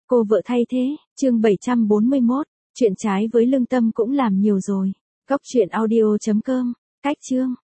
Cô vợ thay thế, chương 741, chuyện trái với lương tâm cũng làm nhiều rồi. Góc truyện audio.com, cách chương.